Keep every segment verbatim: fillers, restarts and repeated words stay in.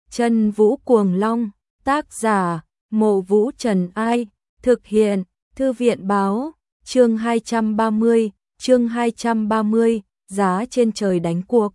Chân Vũ Cuồng Long, tác giả, Mộ Vũ Trần Ai, thực hiện, Thư viện Báo, chương hai trăm ba mươi, chương hai trăm ba mươi, giá trên trời đánh cuộc.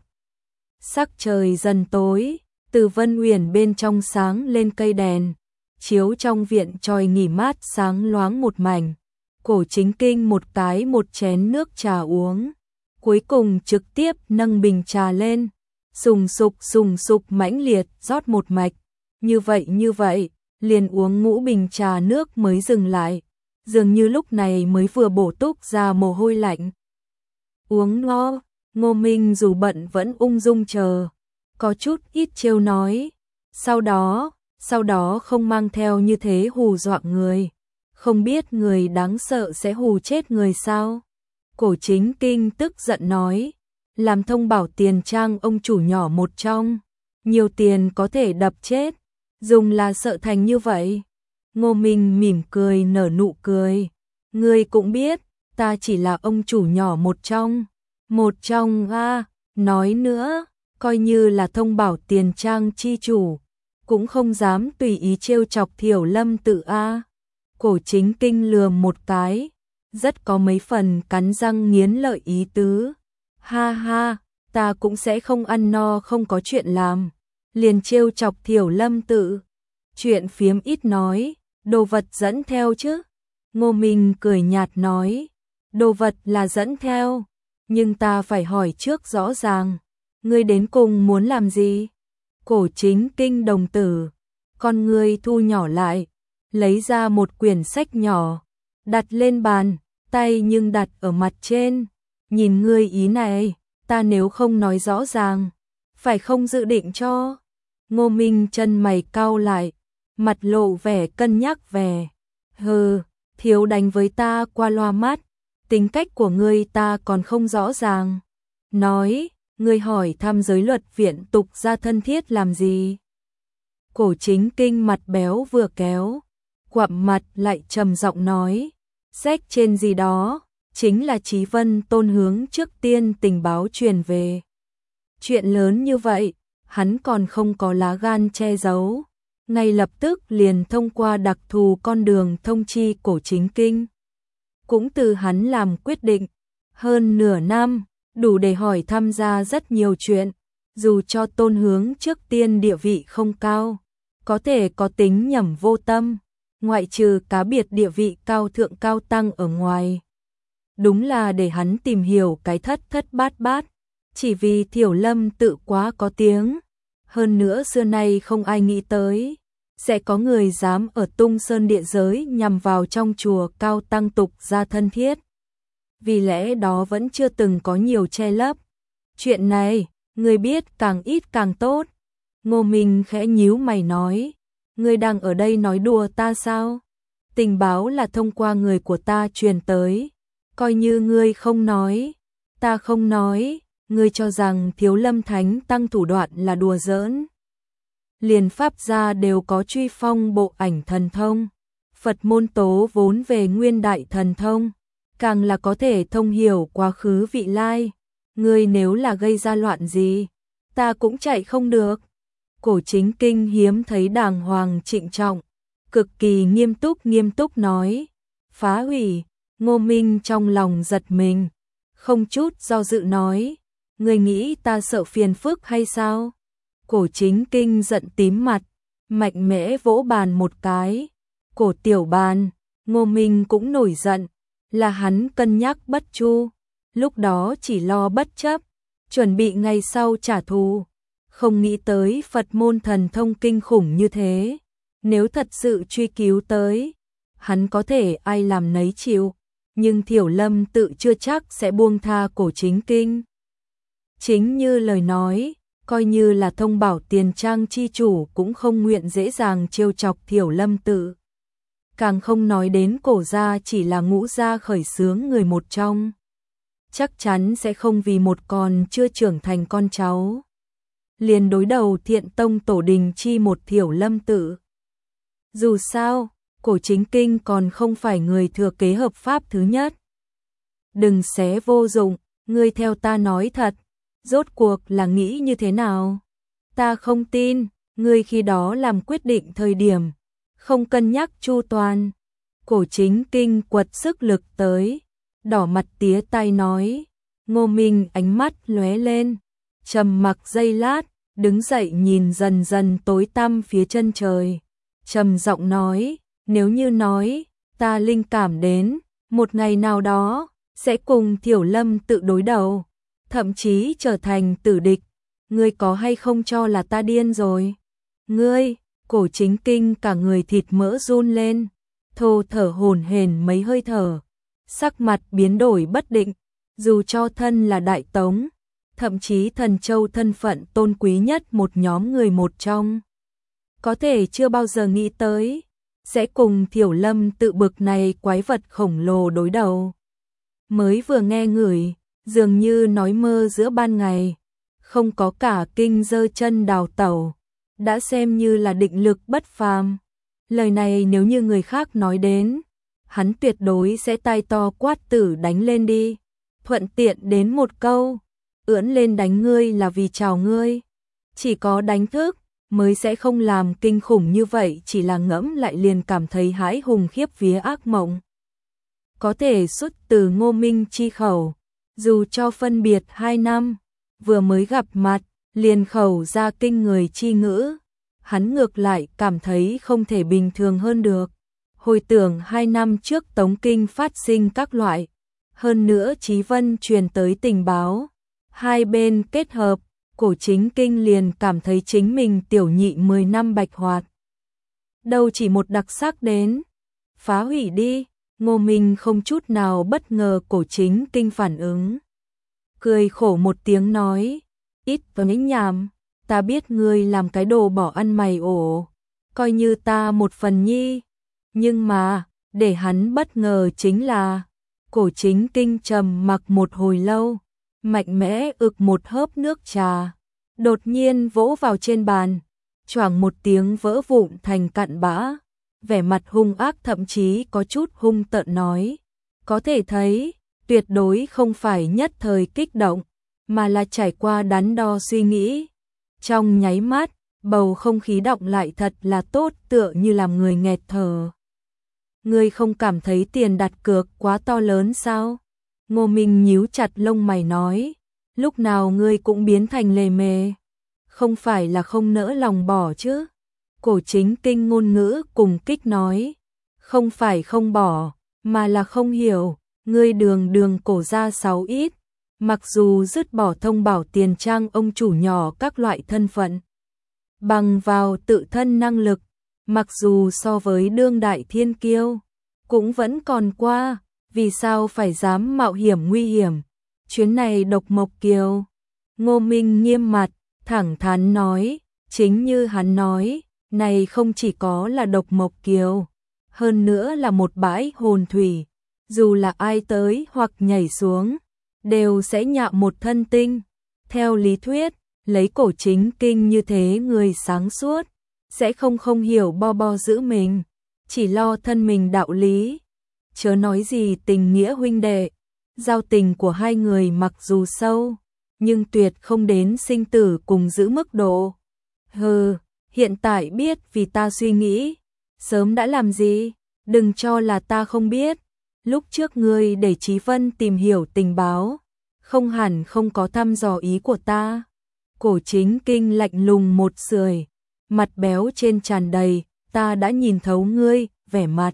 Sắc trời dần tối, từ Vân Uyển bên trong sáng lên cây đèn, chiếu trong viện tròi nghỉ mát sáng loáng một mảnh. Cổ Chính Kinh một cái một chén nước trà uống, cuối cùng trực tiếp nâng bình trà lên, sùng sục sùng sục mãnh liệt rót một mạch, như vậy như vậy, liền uống ngũ bình trà nước mới dừng lại, dường như lúc này mới vừa bổ túc ra mồ hôi lạnh. Uống no, Ngô Minh dù bận vẫn ung dung chờ, có chút ít trêu nói, sau đó, sau đó không mang theo như thế hù dọa người, không biết người đáng sợ sẽ hù chết người sao? Cổ Chính Kinh tức giận nói, làm Thông Bảo tiền trang ông chủ nhỏ một trong, nhiều tiền có thể đập chết, dùng là sợ thành như vậy. Ngô Minh mỉm cười nở nụ cười, ngươi cũng biết, ta chỉ là ông chủ nhỏ một trong, một trong a, nói nữa, coi như là Thông Bảo tiền trang chi chủ, cũng không dám tùy ý trêu chọc Thiểu Lâm Tự a. Cổ Chính Kinh lườm một cái, rất có mấy phần cắn răng nghiến lợi ý tứ. Ha ha, ta cũng sẽ không ăn no không có chuyện làm, liền trêu chọc Thiểu Lâm Tự. Chuyện phiếm ít nói, đồ vật dẫn theo chứ. Ngô Minh cười nhạt nói, đồ vật là dẫn theo, nhưng ta phải hỏi trước rõ ràng, ngươi đến cùng muốn làm gì? Cổ Chính Kinh đồng tử, con ngươi thu nhỏ lại, lấy ra một quyển sách nhỏ, đặt lên bàn, tay nhưng đặt ở mặt trên. Nhìn ngươi ý này, ta nếu không nói rõ ràng, phải không dự định cho? Ngô Minh chân mày cau lại, mặt lộ vẻ cân nhắc vẻ. Hừ, thiếu đánh với ta qua loa mắt, tính cách của ngươi ta còn không rõ ràng. Nói, ngươi hỏi thăm giới luật viện tục gia thân thiết làm gì? Cổ Chính Kinh mặt béo vừa kéo, quặm mặt lại trầm giọng nói, sách trên gì đó, chính là Chí Vân Tôn hướng trước tiên tình báo truyền về. Chuyện lớn như vậy, hắn còn không có lá gan che giấu, ngay lập tức liền thông qua đặc thù con đường thông chi Cổ Chính Kinh. Cũng từ hắn làm quyết định, hơn nửa năm, đủ để hỏi tham gia rất nhiều chuyện, dù cho Tôn hướng trước tiên địa vị không cao, có thể có tính nhẩm vô tâm, ngoại trừ cá biệt địa vị cao thượng cao tăng ở ngoài. Đúng là để hắn tìm hiểu cái thất thất bát bát, chỉ vì Thiểu Lâm Tự quá có tiếng. Hơn nữa xưa nay không ai nghĩ tới, sẽ có người dám ở Tung Sơn địa giới nhằm vào trong chùa cao tăng tục gia thân thiết. Vì lẽ đó vẫn chưa từng có nhiều che lấp. Chuyện này, người biết càng ít càng tốt. Ngô Minh khẽ nhíu mày nói, ngươi đang ở đây nói đùa ta sao? Tình báo là thông qua người của ta truyền tới, coi như ngươi không nói, ta không nói, ngươi cho rằng Thiếu Lâm Thánh tăng thủ đoạn là đùa giỡn. Liền pháp gia đều có truy phong bộ ảnh thần thông, Phật môn tố vốn về nguyên đại thần thông, càng là có thể thông hiểu quá khứ vị lai, ngươi nếu là gây ra loạn gì, ta cũng chạy không được. Cổ Chính Kinh hiếm thấy đàng hoàng trịnh trọng, cực kỳ nghiêm túc nghiêm túc nói, phá hủy. Ngô Minh trong lòng giật mình, không chút do dự nói, ngươi nghĩ ta sợ phiền phức hay sao? Cổ Chính Kinh giận tím mặt, mạnh mẽ vỗ bàn một cái. Cổ tiểu bàn, Ngô Minh cũng nổi giận, là hắn cân nhắc bất chu, lúc đó chỉ lo bất chấp, chuẩn bị ngày sau trả thù, không nghĩ tới Phật môn thần thông kinh khủng như thế, nếu thật sự truy cứu tới, hắn có thể ai làm nấy chịu, nhưng Thiểu Lâm Tự chưa chắc sẽ buông tha Cổ Chính Kinh. Chính như lời nói, coi như là Thông Bảo tiền trang chi chủ cũng không nguyện dễ dàng trêu chọc Thiểu Lâm Tự. Càng không nói đến Cổ gia chỉ là ngũ gia khởi xướng người một trong, chắc chắn sẽ không vì một con chưa trưởng thành con cháu liền đối đầu Thiện Tông tổ đình chi một Thiểu Lâm Tự. Dù sao, Cổ Chính Kinh còn không phải người thừa kế hợp pháp thứ nhất. Đừng xé vô dụng, ngươi theo ta nói thật, rốt cuộc là nghĩ như thế nào? Ta không tin, ngươi khi đó làm quyết định thời điểm, không cân nhắc chu toàn. Cổ Chính Kinh quật sức lực tới, đỏ mặt tía tai nói. Ngô Minh ánh mắt lóe lên, trầm mặc giây lát, đứng dậy nhìn dần dần tối tăm phía chân trời, trầm giọng nói, nếu như nói, ta linh cảm đến, một ngày nào đó, sẽ cùng Thiểu Lâm tự đối đầu, thậm chí trở thành tử địch, ngươi có hay không cho là ta điên rồi? Ngươi, Cổ Chính Kinh cả người thịt mỡ run lên, thô thở hổn hển mấy hơi thở, sắc mặt biến đổi bất định, dù cho thân là Đại Tống, thậm chí Thần Châu thân phận tôn quý nhất một nhóm người một trong. Có thể chưa bao giờ nghĩ tới, sẽ cùng Thiểu Lâm tự bực này quái vật khổng lồ đối đầu. Mới vừa nghe ngửi, dường như nói mơ giữa ban ngày, không có cả kinh giơ chân đào tẩu, đã xem như là định lực bất phàm. Lời này nếu như người khác nói đến, hắn tuyệt đối sẽ tai to quát tử đánh lên đi, thuận tiện đến một câu, ưỡn lên đánh ngươi là vì chào ngươi. Chỉ có đánh thức, mới sẽ không làm kinh khủng như vậy, chỉ là ngẫm lại liền cảm thấy hãi hùng khiếp vía ác mộng. Có thể xuất từ Ngô Minh chi khẩu, dù cho phân biệt hai năm, vừa mới gặp mặt, liền khẩu ra kinh người chi ngữ, hắn ngược lại cảm thấy không thể bình thường hơn được. Hồi tưởng hai năm trước Tống Kinh phát sinh các loại, hơn nữa Chí Vân truyền tới tình báo, hai bên kết hợp, Cổ Chính Kinh liền cảm thấy chính mình tiểu nhị mười năm bạch hoạt. Đâu chỉ một đặc sắc đến, phá hủy đi, Ngô Minh không chút nào bất ngờ Cổ Chính Kinh phản ứng. Cười khổ một tiếng nói, ít vào những nhảm, ta biết ngươi làm cái đồ bỏ ăn mày ổ, coi như ta một phần nhi. Nhưng mà, để hắn bất ngờ chính là, Cổ Chính Kinh trầm mặc một hồi lâu, mạnh mẽ ực một hớp nước trà, đột nhiên vỗ vào trên bàn, choảng một tiếng vỡ vụn thành cặn bã, vẻ mặt hung ác thậm chí có chút hung tợn nói, có thể thấy, tuyệt đối không phải nhất thời kích động, mà là trải qua đắn đo suy nghĩ. Trong nháy mắt, bầu không khí đọng lại thật là tốt, tựa như làm người nghẹt thở. Ngươi không cảm thấy tiền đặt cược quá to lớn sao? Ngô Minh nhíu chặt lông mày nói, lúc nào ngươi cũng biến thành lề mề, không phải là không nỡ lòng bỏ chứ? Cổ Chính Kinh ngôn ngữ cùng kích nói, không phải không bỏ, mà là không hiểu, ngươi đường đường cổ gia sáu ít, mặc dù dứt bỏ thông bảo tiền trang ông chủ nhỏ các loại thân phận, bằng vào tự thân năng lực, mặc dù so với đương đại thiên kiêu, cũng vẫn còn qua, vì sao phải dám mạo hiểm nguy hiểm, chuyến này độc mộc kiều. Ngô Minh nghiêm mặt, thẳng thắn nói, chính như hắn nói, này không chỉ có là độc mộc kiều, hơn nữa là một bãi hồn thủy, dù là ai tới hoặc nhảy xuống, đều sẽ nhạo một thân tinh. Theo lý thuyết, lấy Cổ Chính Kinh như thế người sáng suốt, sẽ không không hiểu bo bo giữ mình, chỉ lo thân mình đạo lý. Chớ nói gì tình nghĩa huynh đệ, giao tình của hai người mặc dù sâu, nhưng tuyệt không đến sinh tử cùng giữ mức độ. Hừ, hiện tại biết vì ta suy nghĩ, sớm đã làm gì, đừng cho là ta không biết. Lúc trước ngươi để Chí Vân tìm hiểu tình báo, không hẳn không có thăm dò ý của ta. Cổ Chính Kinh lạnh lùng một sưởi, mặt béo trên tràn đầy, ta đã nhìn thấu ngươi, vẻ mặt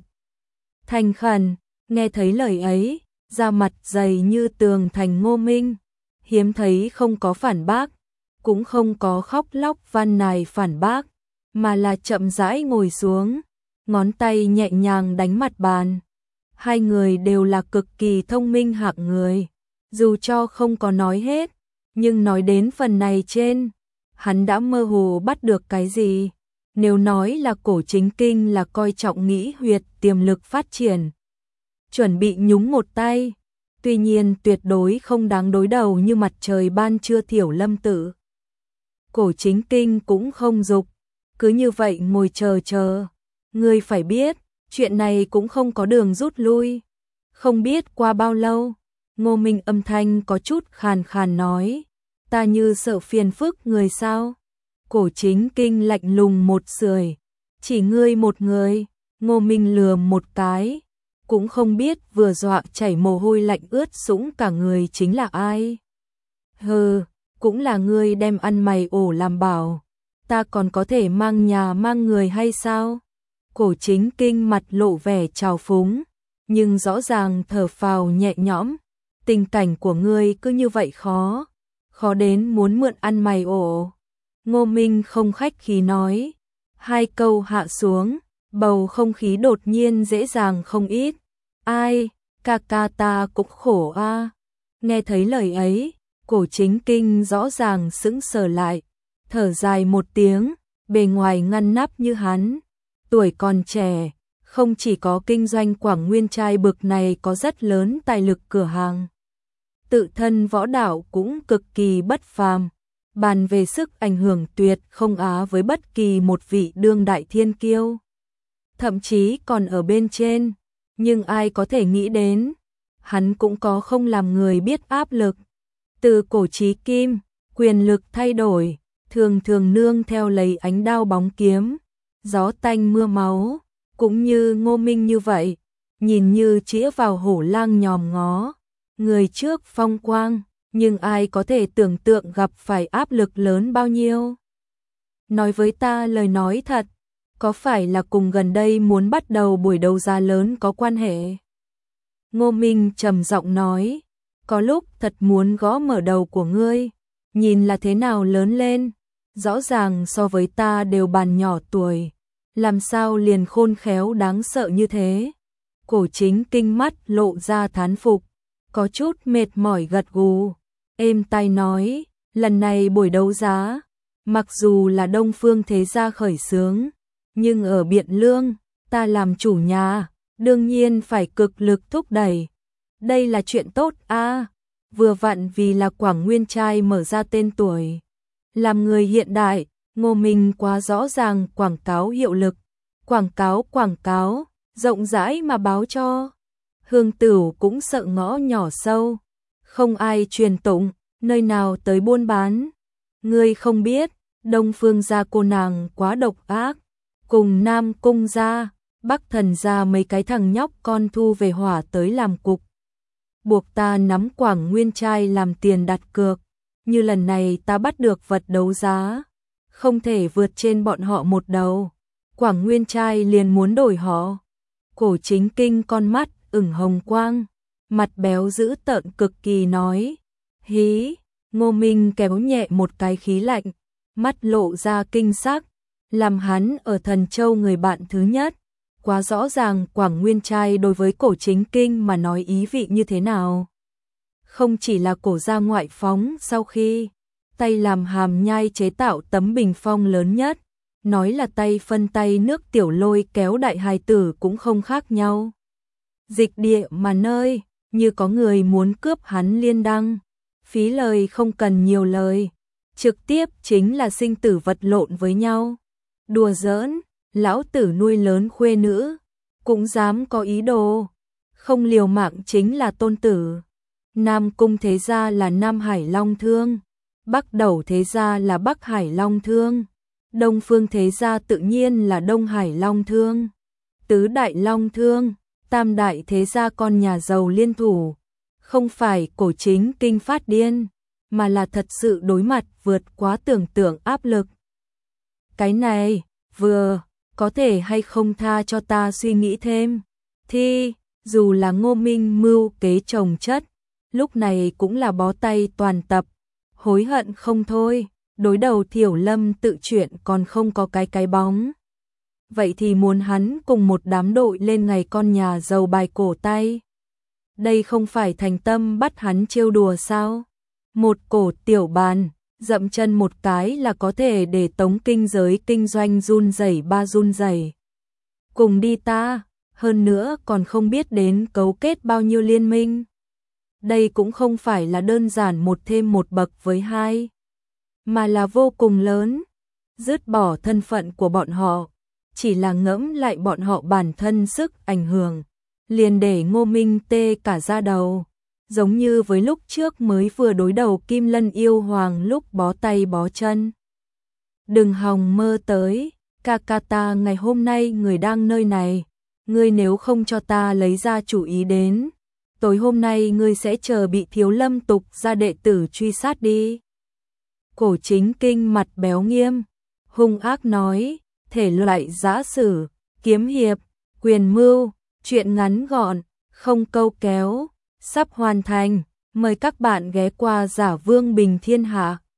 thành khẩn. Nghe thấy lời ấy, da mặt dày như tường thành Ngô Minh, hiếm thấy không có phản bác, cũng không có khóc lóc van nài phản bác, mà là chậm rãi ngồi xuống, ngón tay nhẹ nhàng đánh mặt bàn. Hai người đều là cực kỳ thông minh hạng người, dù cho không có nói hết, nhưng nói đến phần này trên, hắn đã mơ hồ bắt được cái gì. Nếu nói là Cổ Chính Kinh là coi trọng nghĩ huyệt tiềm lực phát triển, chuẩn bị nhúng một tay, tuy nhiên tuyệt đối không đáng đối đầu như mặt trời ban trưa Thiểu Lâm tự. Cổ Chính Kinh cũng không dục, cứ như vậy ngồi chờ chờ. Ngươi phải biết, chuyện này cũng không có đường rút lui. Không biết qua bao lâu, Ngô Minh âm thanh có chút khàn khàn nói, ta như sợ phiền phức người sao? Cổ Chính Kinh lạnh lùng một sưởi, chỉ ngươi một người. Ngô Minh lừa một cái, cũng không biết vừa dọa chảy mồ hôi lạnh ướt sũng cả người chính là ai. Hừ, cũng là ngươi đem ăn mày ổ làm bảo, ta còn có thể mang nhà mang người hay sao? Cổ Chính Kinh mặt lộ vẻ trào phúng, nhưng rõ ràng thở phào nhẹ nhõm. Tình cảnh của ngươi cứ như vậy khó, khó đến muốn mượn ăn mày ổ. Ngô Minh không khách khí nói, hai câu hạ xuống, bầu không khí đột nhiên dễ dàng không ít. Ai, ca ca ta cũng khổ a. Nghe thấy lời ấy, Cổ Chính Kinh rõ ràng sững sờ lại, thở dài một tiếng, bề ngoài ngăn nắp như hắn, tuổi còn trẻ, không chỉ có kinh doanh Quảng Nguyên trai bực này có rất lớn tài lực cửa hàng, tự thân võ đạo cũng cực kỳ bất phàm, bàn về sức ảnh hưởng tuyệt không á với bất kỳ một vị đương đại thiên kiêu, thậm chí còn ở bên trên, nhưng ai có thể nghĩ đến, hắn cũng có không làm người biết áp lực. Từ cổ chí kim, quyền lực thay đổi, thường thường nương theo lấy ánh đao bóng kiếm, gió tanh mưa máu, cũng như Ngô Minh như vậy, nhìn như chĩa vào hổ lang nhòm ngó, người trước phong quang, nhưng ai có thể tưởng tượng gặp phải áp lực lớn bao nhiêu. Nói với ta lời nói thật, có phải là cùng gần đây muốn bắt đầu buổi đấu giá lớn có quan hệ? Ngô Minh trầm giọng nói, có lúc thật muốn gõ mở đầu của ngươi, nhìn là thế nào lớn lên, rõ ràng so với ta đều bàn nhỏ tuổi, làm sao liền khôn khéo đáng sợ như thế. Cổ Chính Kinh mắt lộ ra thán phục, có chút mệt mỏi gật gù, êm tai nói, lần này buổi đấu giá, mặc dù là Đông Phương thế gia khởi xướng, nhưng ở Biện Lương, ta làm chủ nhà, đương nhiên phải cực lực thúc đẩy. Đây là chuyện tốt a, à, vừa vặn vì là Quảng Nguyên trai mở ra tên tuổi. Làm người hiện đại, Ngô Minh quá rõ ràng quảng cáo hiệu lực, quảng cáo quảng cáo, rộng rãi mà báo cho. Hương Tửu cũng sợ ngõ nhỏ sâu, không ai truyền tụng, nơi nào tới buôn bán. Ngươi không biết, Đông Phương gia cô nàng quá độc ác, cùng Nam Cung gia, Bắc Thần gia mấy cái thằng nhóc con thu về hỏa tới làm cục. Buộc ta nắm Quảng Nguyên trai làm tiền đặt cược, như lần này ta bắt được vật đấu giá, không thể vượt trên bọn họ một đầu. Quảng Nguyên trai liền muốn đổi họ. Cổ Chính Kinh con mắt ửng hồng quang, mặt béo dữ tợn cực kỳ nói, hí. Ngô Minh kéo nhẹ một cái khí lạnh, mắt lộ ra kinh sắc, làm hắn ở Thần Châu người bạn thứ nhất. Quá rõ ràng Quảng Nguyên trai đối với Cổ Chính Kinh mà nói ý vị như thế nào. Không chỉ là cổ gia ngoại phóng sau khi tay làm hàm nhai chế tạo tấm bình phong lớn nhất, nói là tay phân tay nước tiểu lôi kéo đại hài tử cũng không khác nhau. Dịch địa mà nơi, như có người muốn cướp hắn liên đăng, phí lời không cần nhiều lời, trực tiếp chính là sinh tử vật lộn với nhau. Đùa giỡn, lão tử nuôi lớn khuê nữ, cũng dám có ý đồ, không liều mạng chính là tôn tử. Nam Cung thế gia là Nam Hải Long Thương, Bắc Đẩu thế gia là Bắc Hải Long Thương, Đông Phương thế gia tự nhiên là Đông Hải Long Thương, Tứ Đại Long Thương, Tam Đại thế gia con nhà giàu liên thủ, không phải Cổ Chính Kinh phát điên, mà là thật sự đối mặt vượt quá tưởng tượng áp lực. Cái này, vừa, có thể hay không tha cho ta suy nghĩ thêm, thì, dù là Ngô Minh mưu kế chồng chất, lúc này cũng là bó tay toàn tập, hối hận không thôi, đối đầu Thiểu Lâm tự chuyện còn không có cái cái bóng. Vậy thì muốn hắn cùng một đám đội lên ngày con nhà giàu bài cổ tay. Đây không phải thành tâm bắt hắn trêu đùa sao? Một cổ tiểu bàn, dậm chân một cái là có thể để tống kinh giới kinh doanh run rẩy ba run rẩy. Cùng đi ta, hơn nữa còn không biết đến cấu kết bao nhiêu liên minh. Đây cũng không phải là đơn giản một thêm một bậc với hai, mà là vô cùng lớn. Dứt bỏ thân phận của bọn họ, chỉ là ngẫm lại bọn họ bản thân sức ảnh hưởng, liền để Ngô Minh tê cả da đầu, giống như với lúc trước mới vừa đối đầu Kim Lân yêu hoàng lúc bó tay bó chân. đừng hòng mơ tới, ca ca ta ngày hôm nay người đang nơi này, ngươi nếu không cho ta lấy ra chủ ý đến, tối hôm nay ngươi sẽ chờ bị Thiếu Lâm tục gia đệ tử truy sát đi. Cổ Chính Kinh mặt béo nghiêm, hung ác nói, thể loại giã sử, kiếm hiệp, quyền mưu, truyện ngắn gọn, không câu kéo, sắp hoàn thành, mời các bạn ghé qua Giả Vương Bình Thiên Hạ.